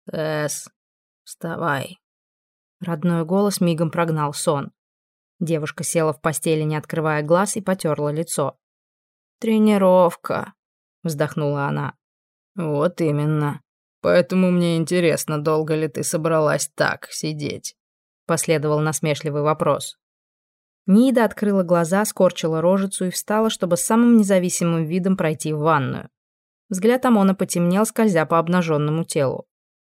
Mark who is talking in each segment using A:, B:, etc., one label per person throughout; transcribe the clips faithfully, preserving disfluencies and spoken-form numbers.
A: «Тесс, вставай». Родной голос мигом прогнал сон. Девушка села в постели, не открывая глаз, и потерла лицо. «Тренировка», — вздохнула она. «Вот именно. Поэтому мне интересно, долго ли ты собралась так сидеть?» Последовал насмешливый вопрос. Нида открыла глаза, скорчила рожицу и встала, чтобы с самым независимым видом пройти в ванную. Взгляд Амона потемнел, скользя по обнаженному телу.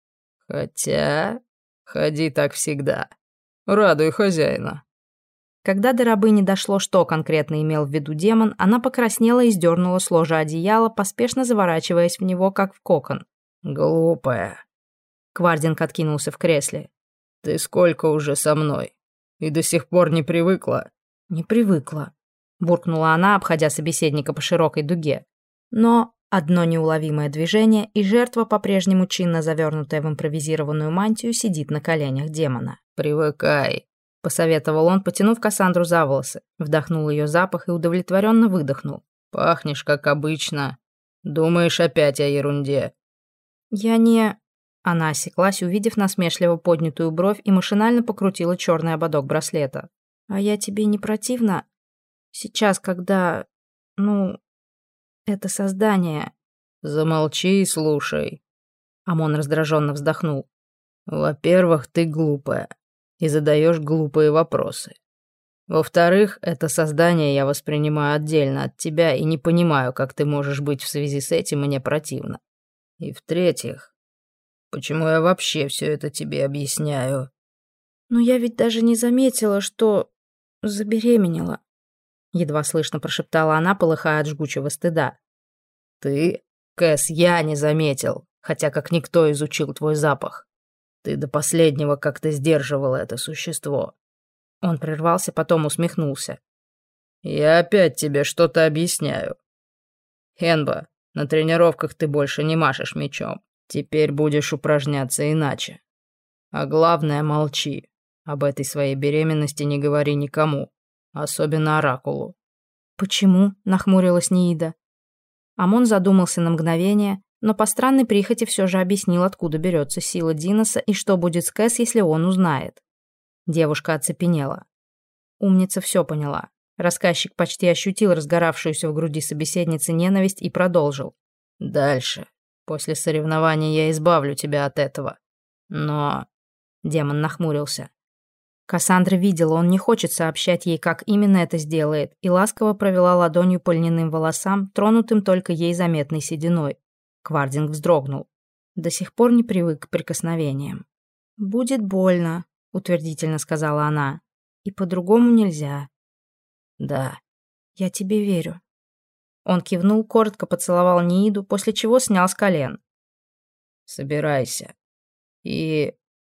A: «Хотя... ходи так всегда. Радуй хозяина». Когда до рабыни дошло, что конкретно имел в виду демон, она покраснела и сдернула с ложа одеяло, поспешно заворачиваясь в него, как в кокон. «Глупая». Квардинг откинулся в кресле. «Ты сколько уже со мной? И до сих пор не привыкла?» «Не привыкла», — буркнула она, обходя собеседника по широкой дуге. Но одно неуловимое движение, и жертва, по-прежнему чинно завернутая в импровизированную мантию, сидит на коленях демона. «Привыкай», — посоветовал он, потянув Кассандру за волосы, вдохнул ее запах и удовлетворенно выдохнул. «Пахнешь, как обычно. Думаешь опять о ерунде». «Я не...» Она осеклась, увидев насмешливо поднятую бровь, и машинально покрутила черный ободок браслета. «А я тебе не противна? Сейчас, когда... ну... это создание...» «Замолчи и слушай». Амон раздраженно вздохнул. «Во-первых, ты глупая и задаешь глупые вопросы. Во-вторых, это создание я воспринимаю отдельно от тебя и не понимаю, как ты можешь быть в связи с этим мне противно. И в-третьих, почему я вообще все это тебе объясняю?» «Но я ведь даже не заметила, что забеременела», — едва слышно прошептала она, полыхая от жгучего стыда. «Ты, Кэс, я не заметил, хотя как никто изучил твой запах. Ты до последнего как-то сдерживала это существо». Он прервался, потом усмехнулся. «Я опять тебе что-то объясняю. Хенба, на тренировках ты больше не машешь мечом. Теперь будешь упражняться иначе. А главное, молчи. Об этой своей беременности не говори никому, особенно Оракулу». «Почему?» — нахмурилась Ниида. Амон задумался на мгновение, но по странной прихоти все же объяснил, откуда берется сила Диноса и что будет с Кэс, если он узнает. Девушка оцепенела. Умница все поняла. Рассказчик почти ощутил разгоравшуюся в груди собеседницы ненависть и продолжил. «Дальше. После соревнования я избавлю тебя от этого. Но...» Демон нахмурился. Кассандра видела, он не хочет сообщать ей, как именно это сделает, и ласково провела ладонью по льняным волосам, тронутым только ей заметной сединой. Квардинг вздрогнул. До сих пор не привык к прикосновениям. «Будет больно», — утвердительно сказала она. «И по-другому нельзя». «Да, я тебе верю». Он кивнул, коротко поцеловал Нииду, после чего снял с колен. «Собирайся. И...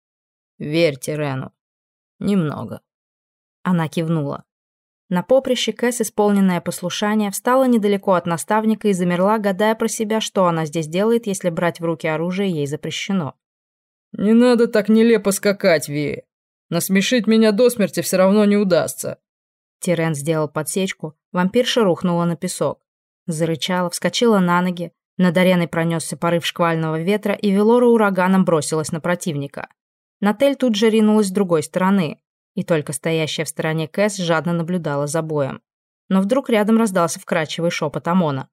A: верь Тирену. Немного». Она кивнула. На поприще Кэс, исполненное послушание, встала недалеко от наставника и замерла, гадая про себя, что она здесь делает, если брать в руки оружие ей запрещено.
B: «Не надо так нелепо скакать, Ви. Насмешить меня до смерти все равно не удастся».
A: Тирен сделал подсечку, вампирша рухнула на песок. Зарычала, вскочила на ноги, над ареной пронесся порыв шквального ветра, и Велора ураганом бросилась на противника. Натель тут же ринулась с другой стороны, и только стоящая в стороне Кэс жадно наблюдала за боем. Но вдруг рядом раздался вкрадчивый шепот Амона.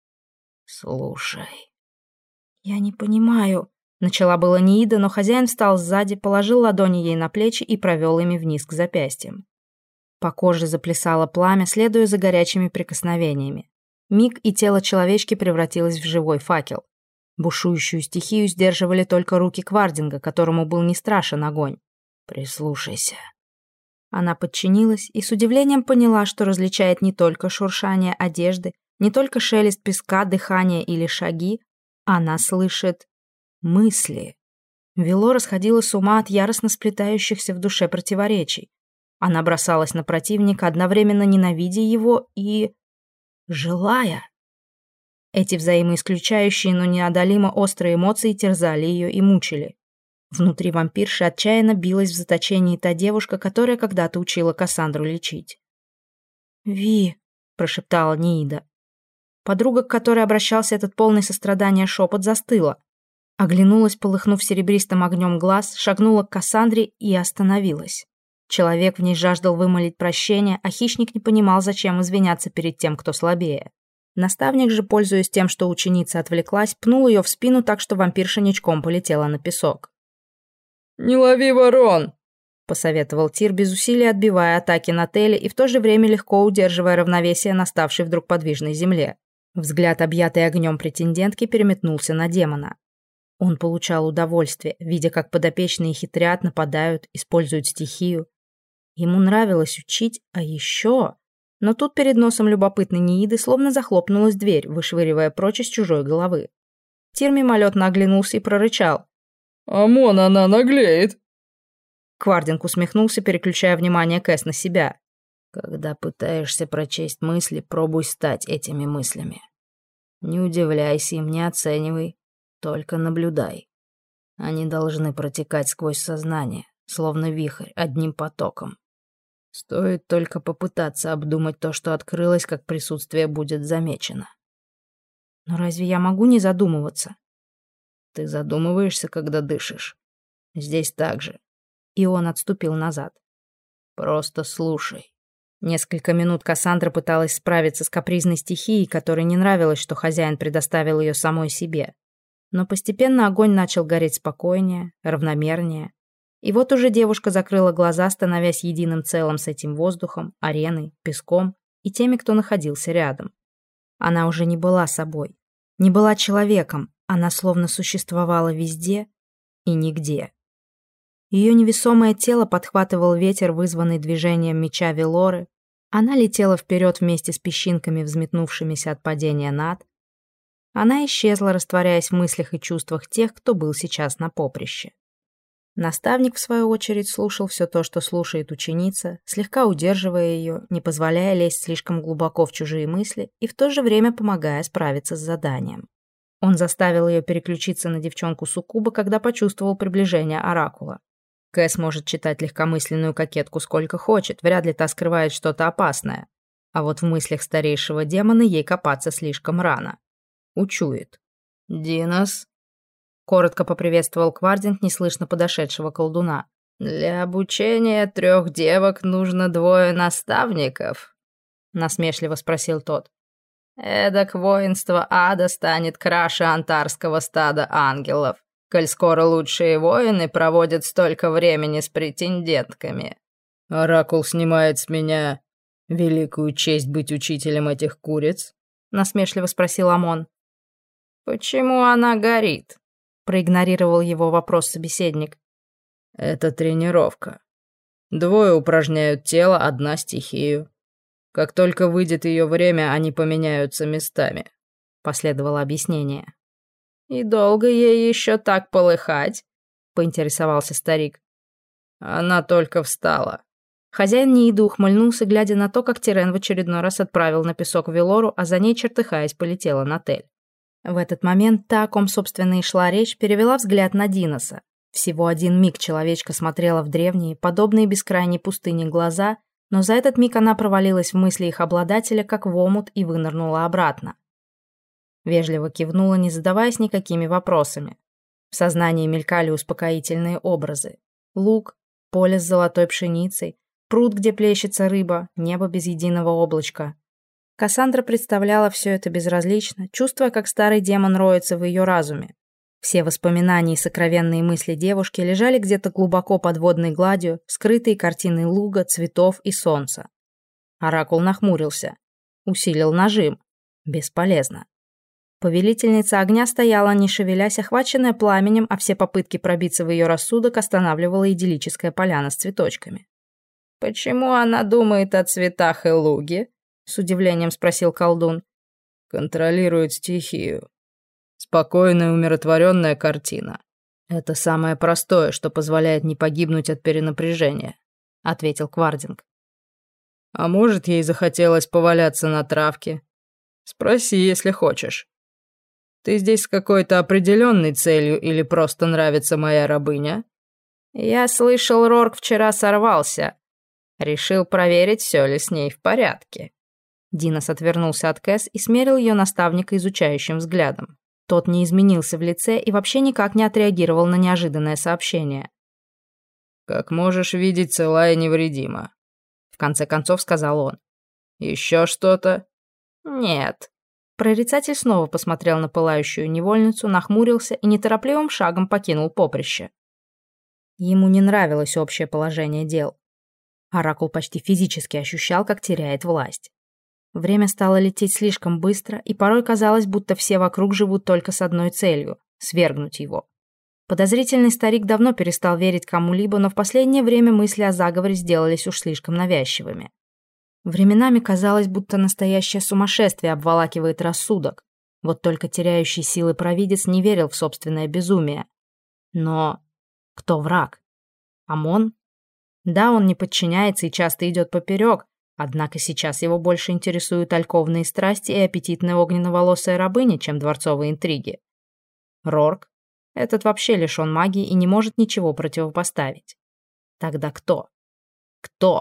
B: «Слушай».
A: «Я не понимаю», — начала было Ниида, но хозяин встал сзади, положил ладони ей на плечи и провел ими вниз к запястьям. По коже заплясало пламя, следуя за горячими прикосновениями. Миг, и тело человечки превратилось в живой факел. Бушующую стихию сдерживали только руки Квардинга, которому был не страшен огонь. «Прислушайся». Она подчинилась и с удивлением поняла, что различает не только шуршание одежды, не только шелест песка, дыхание или шаги, она слышит мысли. Велора сходила с ума от яростно сплетающихся в душе противоречий. Она бросалась на противника, одновременно ненавидя его и... желая. Эти взаимоисключающие, но неодолимо острые эмоции терзали ее и мучили. Внутри вампирши отчаянно билась в заточении та девушка, которая когда-то учила Кассандру лечить. «Ви», — прошептала Ниида. Подруга, к которой обращался этот полный сострадания шепот, застыла. Оглянулась, полыхнув серебристым огнем глаз, шагнула к Кассандре и остановилась. Человек в ней жаждал вымолить прощение, а хищник не понимал, зачем извиняться перед тем, кто слабее. Наставник же, пользуясь тем, что ученица отвлеклась, пнул ее в спину так, что вампирша ничком полетела на песок.
B: «Не лови ворон!»
A: — посоветовал Тир, без усилий отбивая атаки на Теле и в то же время легко удерживая равновесие на ставшей вдруг подвижной земле. Взгляд, объятый огнем претендентки, переметнулся на демона. Он получал удовольствие, видя, как подопечные хитрят, нападают, используют стихию. Ему нравилось учить, а еще... Но тут перед носом любопытной Неиды словно захлопнулась дверь, вышвыривая прочь из чужой головы. Тир мимолетно оглянулся и прорычал.
B: «Амон, она наглеет!»
A: Квардинг усмехнулся, переключая внимание Кэс на себя. «Когда пытаешься прочесть мысли, пробуй стать этими мыслями. Не удивляйся им, не оценивай, только наблюдай. Они должны протекать сквозь сознание, словно вихрь, одним потоком. Стоит только попытаться обдумать то, что открылось, как присутствие будет замечено. Но разве я могу не задумываться? Ты задумываешься, когда дышишь. Здесь так же. И он отступил назад. Просто слушай. Несколько минут Кассандра пыталась справиться с капризной стихией, которой не нравилось, что хозяин предоставил ее самой себе. Но постепенно огонь начал гореть спокойнее, равномернее. И вот уже девушка закрыла глаза, становясь единым целым с этим воздухом, ареной, песком и теми, кто находился рядом. Она уже не была собой, не была человеком, она словно существовала везде и нигде. Ее невесомое тело подхватывал ветер, вызванный движением меча Велоры. Она летела вперед вместе с песчинками, взметнувшимися от падения над. Она исчезла, растворяясь в мыслях и чувствах тех, кто был сейчас на поприще. Наставник, в свою очередь, слушал все то, что слушает ученица, слегка удерживая ее, не позволяя лезть слишком глубоко в чужие мысли и в то же время помогая справиться с заданием. Он заставил ее переключиться на девчонку Суккуба, когда почувствовал приближение Оракула. Кэс может читать легкомысленную кокетку сколько хочет, вряд ли та скрывает что-то опасное. А вот в мыслях старейшего демона ей копаться слишком рано. Учует. «Динос?» Коротко поприветствовал Квардинг неслышно подошедшего колдуна. «Для обучения трех девок нужно двое наставников?» Насмешливо спросил тот. «Эдак воинство ада станет краше антарского стада ангелов, коль скоро лучшие воины проводят столько времени с претендентками».
B: «Оракул снимает с меня великую честь быть учителем этих куриц?»
A: Насмешливо спросил Амон.
C: «Почему она горит?»
A: Проигнорировал его вопрос собеседник.
B: «Это тренировка. Двое упражняют тело, одна стихию. Как только выйдет ее время, они поменяются местами», — последовало объяснение.
C: «И долго ей еще так полыхать?» — поинтересовался старик.
B: «Она только встала».
A: Хозяин Неиды ухмыльнулся, глядя на то, как Тирен в очередной раз отправил на песок Велору, а за ней, чертыхаясь, полетела на Тель. В этот момент та, о ком, собственно, и шла речь, перевела взгляд на Диноса. Всего один миг человечка смотрела в древние, подобные бескрайней пустыне глаза, но за этот миг она провалилась в мысли их обладателя, как в омут, и вынырнула обратно. Вежливо кивнула, не задаваясь никакими вопросами. В сознании мелькали успокоительные образы. Луг, поле с золотой пшеницей, пруд, где плещется рыба, небо без единого облачка. Кассандра представляла все это безразлично, чувствуя, как старый демон роется в ее разуме. Все воспоминания и сокровенные мысли девушки лежали где-то глубоко под водной гладью, скрытые картиной луга, цветов и солнца. Оракул нахмурился. Усилил нажим. Бесполезно. Повелительница огня стояла, не шевелясь, охваченная пламенем, а все попытки пробиться в ее рассудок останавливала идиллическая поляна с цветочками.
C: «Почему она думает о цветах и луге?» — с удивлением спросил колдун.
B: «Контролирует стихию. Спокойная, умиротворенная картина. Это самое простое, что позволяет не погибнуть от перенапряжения», — ответил Квардинг. «А может, ей захотелось поваляться на травке? Спроси, если хочешь. Ты здесь с какой-то определенной целью или просто нравится моя рабыня?»
C: «Я слышал, Рорк вчера сорвался. Решил проверить, все ли с ней в порядке».
A: Динос отвернулся от Кэс и смерил ее наставника изучающим взглядом. Тот не изменился в лице и вообще никак не отреагировал на неожиданное сообщение.
B: «Как можешь видеть, цела и невредима», — в конце концов сказал он. «Еще что-то?»
A: «Нет». Прорицатель снова посмотрел на пылающую невольницу, нахмурился и неторопливым шагом покинул поприще. Ему не нравилось общее положение дел. Оракул почти физически ощущал, как теряет власть. Время стало лететь слишком быстро, и порой казалось, будто все вокруг живут только с одной целью — свергнуть его. Подозрительный старик давно перестал верить кому-либо, но в последнее время мысли о заговоре сделались уж слишком навязчивыми. Временами казалось, будто настоящее сумасшествие обволакивает рассудок. Вот только теряющий силы провидец не верил в собственное безумие. Но кто враг? Амон? Да, он не подчиняется и часто идет поперек, однако сейчас его больше интересуют альковные страсти и аппетитная огненно-волосая рабыня, чем дворцовые интриги. Рорк? Этот вообще лишен магии и не может ничего противопоставить. Тогда кто? Кто?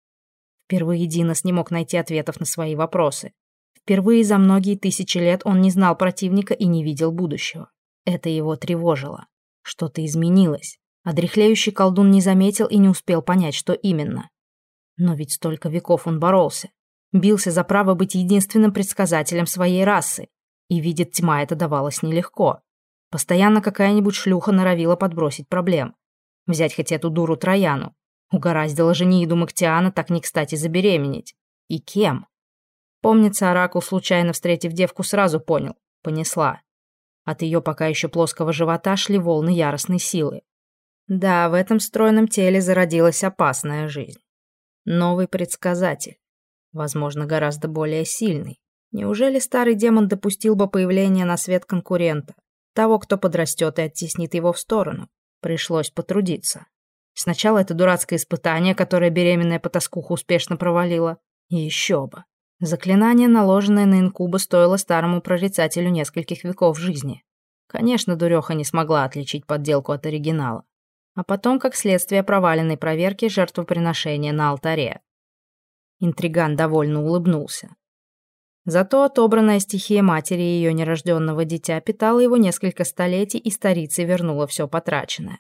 A: Впервые Динос не мог найти ответов на свои вопросы. Впервые за многие тысячи лет он не знал противника и не видел будущего. Это его тревожило. Что-то изменилось. А дряхлеющий колдун не заметил и не успел понять, что именно. Но ведь столько веков он боролся. Бился за право быть единственным предсказателем своей расы. И, видит тьма, это давалось нелегко. Постоянно какая-нибудь шлюха норовила подбросить проблем. Взять хоть эту дуру Трояну. Угораздило Женеиду Мактиана так не кстати забеременеть. И кем? Помнится, Оракул, случайно встретив девку, сразу понял. Понесла. От ее пока еще плоского живота шли волны яростной силы. Да, в этом стройном теле зародилась опасная жизнь. Новый предсказатель. Возможно, гораздо более сильный. Неужели старый демон допустил бы появление на свет конкурента? Того, кто подрастет и оттеснит его в сторону? Пришлось потрудиться. Сначала это дурацкое испытание, которое беременная потаскуха успешно провалила. И еще бы. Заклинание, наложенное на инкуба, стоило старому прорицателю нескольких веков жизни. Конечно, дуреха не смогла отличить подделку от оригинала. А потом, как следствие проваленной проверки, жертвоприношения на алтаре. Интриган довольно улыбнулся. Зато отобранная стихия матери и ее нерожденного дитя питала его несколько столетий, и старица вернула все потраченное.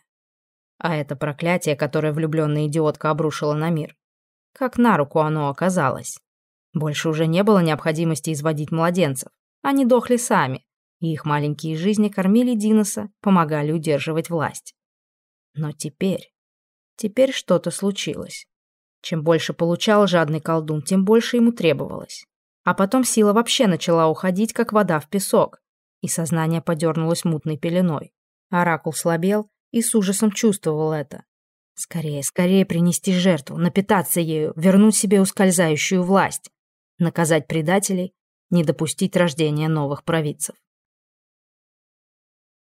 A: А это проклятие, которое влюбленная идиотка обрушила на мир. Как на руку оно оказалось. Больше уже не было необходимости изводить младенцев. Они дохли сами, и их маленькие жизни кормили Диноса, помогали удерживать власть. Но теперь... Теперь что-то случилось. Чем больше получал жадный колдун, тем больше ему требовалось. А потом сила вообще начала уходить, как вода в песок, и сознание подернулось мутной пеленой. Оракул слабел и с ужасом чувствовал это. Скорее, скорее принести жертву, напитаться ею, вернуть себе ускользающую власть, наказать предателей, не допустить рождения новых провидцев.